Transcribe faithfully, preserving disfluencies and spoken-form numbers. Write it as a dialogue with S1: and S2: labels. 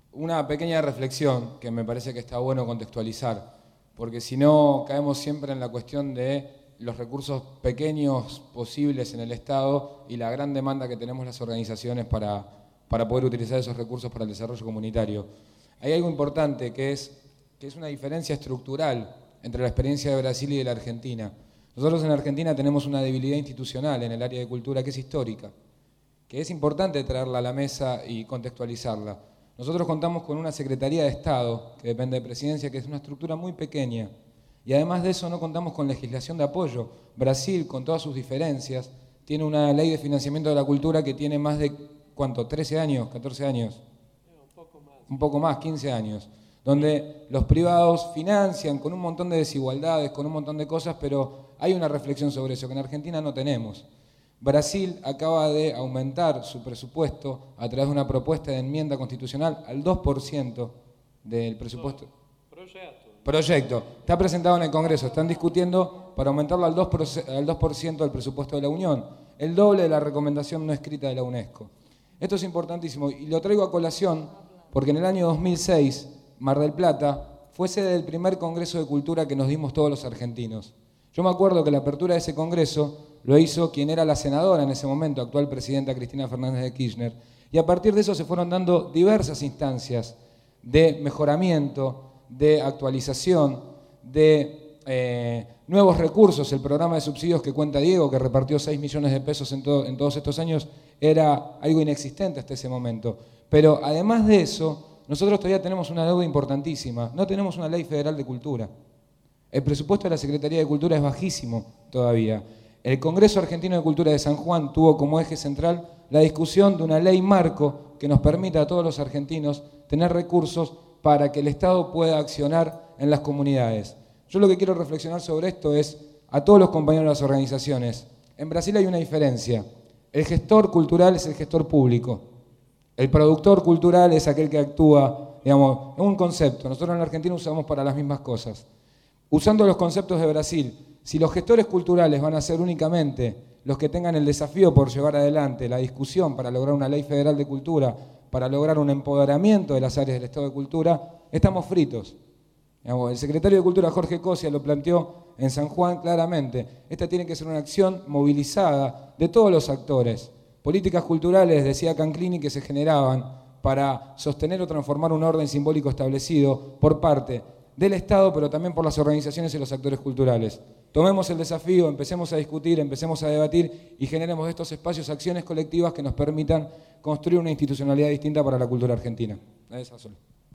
S1: Una pequeña reflexión que me parece que está bueno contextualizar, porque si no caemos siempre en la cuestión de los recursos pequeños posibles en el Estado y la gran demanda que tenemos las organizaciones para, para poder utilizar esos recursos para el desarrollo comunitario. Hay algo importante que es, que es una diferencia estructural entre la experiencia de Brasil y de la Argentina. Nosotros en Argentina tenemos una debilidad institucional en el área de cultura que es histórica, que es importante traerla a la mesa y contextualizarla. Nosotros contamos con una Secretaría de Estado, que depende de Presidencia, que es una estructura muy pequeña. Y además de eso no contamos con legislación de apoyo. Brasil, con todas sus diferencias, tiene una ley de financiamiento de la cultura que tiene más de, ¿cuánto? ¿trece años? ¿catorce años?
S2: Un poco más.
S1: Un poco más, quince años. Donde los privados financian con un montón de desigualdades, con un montón de cosas, pero hay una reflexión sobre eso que en Argentina no tenemos. Brasil acaba de aumentar su presupuesto a través de una propuesta de enmienda constitucional al dos por ciento del presupuesto.
S2: Proyecto.
S1: Proyecto. Está presentado en el Congreso. Están discutiendo para aumentarlo al dos por ciento del presupuesto de la Unión. El doble de la recomendación no escrita de la UNESCO. Esto es importantísimo y lo traigo a colación porque en el año dos mil seis, Mar del Plata fue sede del primer Congreso de Cultura que nos dimos todos los argentinos. Yo me acuerdo que la apertura de ese congreso lo hizo quien era la senadora en ese momento, actual presidenta Cristina Fernández de Kirchner, y a partir de eso se fueron dando diversas instancias de mejoramiento, de actualización, de eh, nuevos recursos. El programa de subsidios que cuenta Diego, que repartió seis millones de pesos en, todo, en todos estos años, era algo inexistente hasta ese momento. Pero además de eso, nosotros todavía tenemos una deuda importantísima. No tenemos una ley federal de cultura. El presupuesto de la Secretaría de Cultura es bajísimo todavía. El Congreso Argentino de Cultura de San Juan tuvo como eje central la discusión de una ley marco que nos permita a todos los argentinos tener recursos para que el Estado pueda accionar en las comunidades. Yo lo que quiero reflexionar sobre esto es a todos los compañeros de las organizaciones. En Brasil hay una diferencia. El gestor cultural es el gestor público. El productor cultural es aquel que actúa, digamos, en un concepto. Nosotros en la Argentina usamos para las mismas cosas. Usando los conceptos de Brasil, si los gestores culturales van a ser únicamente los que tengan el desafío por llevar adelante la discusión para lograr una ley federal de cultura, para lograr un empoderamiento de las áreas del Estado de Cultura, estamos fritos. El secretario de Cultura, Jorge Cosia, lo planteó en San Juan claramente. Esta tiene que ser una acción movilizada de todos los actores. Políticas culturales, decía Canclini, que se generaban para sostener o transformar un orden simbólico establecido por parte del Estado, pero también por las organizaciones y los actores culturales. Tomemos el desafío, empecemos a discutir, empecemos a debatir y generemos estos espacios, acciones colectivas que nos permitan construir una institucionalidad distinta para la cultura argentina. Esa sola.